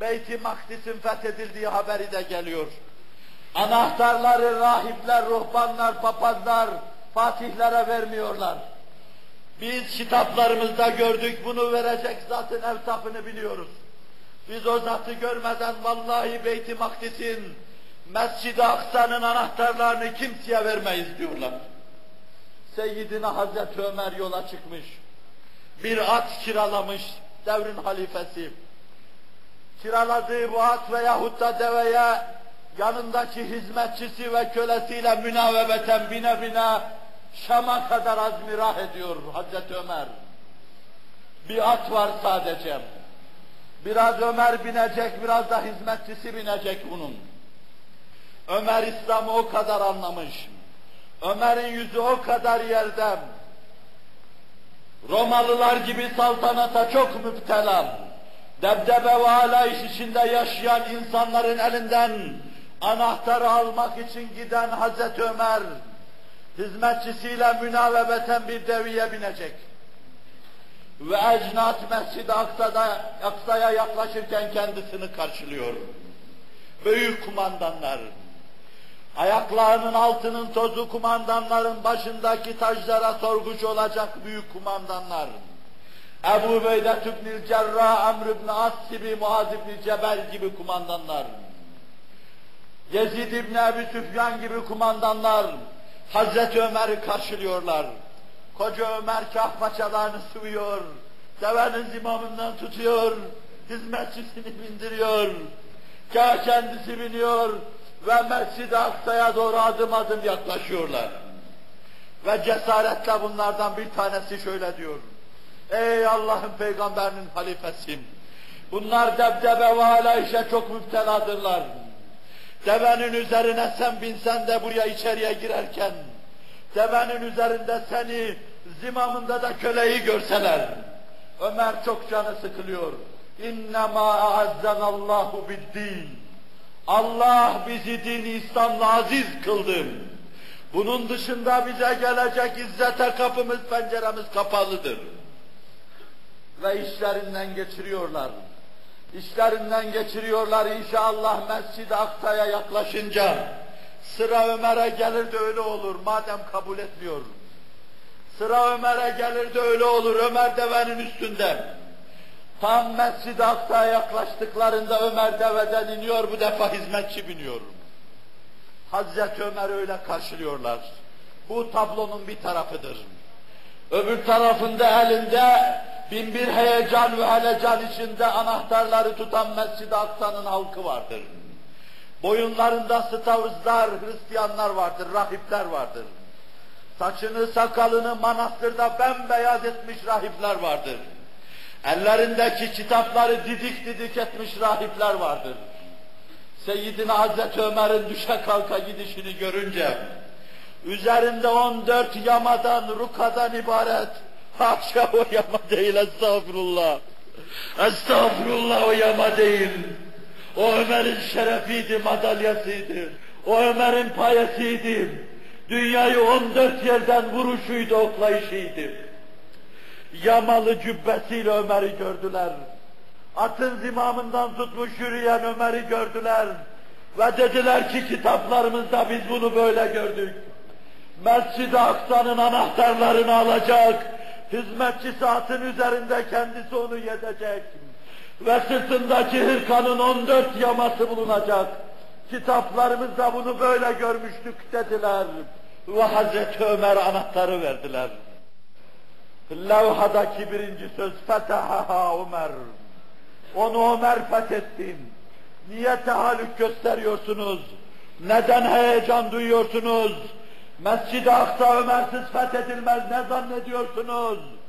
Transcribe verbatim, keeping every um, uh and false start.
Beyt-i Makdis'in fethedildiği haberi de geliyor. Anahtarları rahipler, ruhbanlar, papazlar, fatihlere vermiyorlar. Biz kitaplarımızda gördük, bunu verecek zatın evsafını biliyoruz. Biz o zatı görmeden vallahi Beyt-i Makdis'in, Mescid-i Aksa'nın anahtarlarını kimseye vermeyiz diyorlar. Seyyidina Hazreti Ömer yola çıkmış. Bir at kiralamış devrin halifesi. Kiraladığı bu at veyahut da deveye yanındaki hizmetçisi ve kölesiyle münavebeten bine bine Şam'a kadar azmirah ediyor Hazreti Ömer. Bir at var sadece. Biraz Ömer binecek, biraz da hizmetçisi binecek bunun. Ömer İslam'ı o kadar anlamış. Ömer'in yüzü o kadar yerde. Romalılar gibi saltanata çok müptela. Debdebe ve alayış içinde yaşayan insanların elinden anahtarı almak için giden Hazreti Ömer, hizmetçisiyle münavebeten bir deviye binecek. Ve ecnat Mescid-i Aksa'da, Aksa'ya yaklaşırken kendisini karşılıyor. Büyük kumandanlar, ayaklarının altının tozu kumandanların başındaki taclara sorgucu olacak büyük kumandanlar. Ebu Ubeyde İbnül Cerrah, Amr ibn As gibi, Muaz ibn Cebel gibi kumandanlar. Yezid ibn Ebi Süfyan gibi kumandanlar Hazreti Ömer'i karşılıyorlar. Koca Ömer kah paçalarını sıvıyor, devenin zimamından tutuyor, hizmetçisini bindiriyor, kah kendisi biniyor ve Mescid-i Aksa'ya doğru adım adım yaklaşıyorlar. Ve cesaretle bunlardan bir tanesi şöyle diyor: ey Allah'ın peygamberinin halifesim, bunlar debdebe ve alayişe çok müpteladırlar. Devenin üzerine sen binsen de buraya içeriye girerken, devenin üzerinde seni, zimamında da köleyi görseler. Ömer çok canı sıkılıyor. İnnemâ a'azzanallahu bid-din. Allah bizi din-i İslam'la aziz kıldı. Bunun dışında bize gelecek izzete kapımız, penceremiz kapalıdır. Ve işlerinden geçiriyorlar. İşlerinden geçiriyorlar inşallah Mescid-i Aksa'ya yaklaşınca. Sıra Ömer'e gelir de öyle olur madem kabul etmiyor. Sıra Ömer'e gelir de öyle olur, Ömer devenin üstünde. Tam Mescid-i Aksa'ya yaklaştıklarında Ömer deveden iniyor, bu defa hizmetçi biniyor. Hazreti Ömer öyle karşılıyorlar. Bu tablonun bir tarafıdır. Öbür tarafında elinde bin bir heyecan ve helecan içinde anahtarları tutan Mescid-i Aksa'nın halkı vardır. Boyunlarında stavuzlar, Hristiyanlar vardır, rahipler vardır. Saçını, sakalını manastırda bembeyaz etmiş rahipler vardır. Ellerindeki kitapları didik didik etmiş rahipler vardır. Seyyidina Hazreti Ömer'in düşe kalka gidişini görünce, üzerinde on dört yamadan, rukadan ibaret, haşa o yama değil, estağfurullah, estağfurullah o yama değil, o Ömer'in şerefiydi, madalyasıydı, o Ömer'in payesiydi, dünyayı on dört yerden vuruşuydu, oklayışıydı. Yamalı cübbesiyle Ömer'i gördüler. Atın zimamından tutmuş yürüyen Ömer'i gördüler. Ve dediler ki kitaplarımızda biz bunu böyle gördük. Mescid-i Aksa'nın anahtarlarını alacak. Hizmetçisi atın üzerinde kendisi onu yedecek. Ve sırtındaki hırkanın on dört yaması bulunacak. Kitaplarımızda bunu böyle görmüştük dediler. Ve Hazreti Ömer anahtarı verdiler. Levhadaki birinci söz fetehaha Ömer. Onu Ömer fethetti. Niye tehallük gösteriyorsunuz? Neden heyecan duyuyorsunuz? Mescid-i Aksa Ömersiz fethedilmez ne zannediyorsunuz?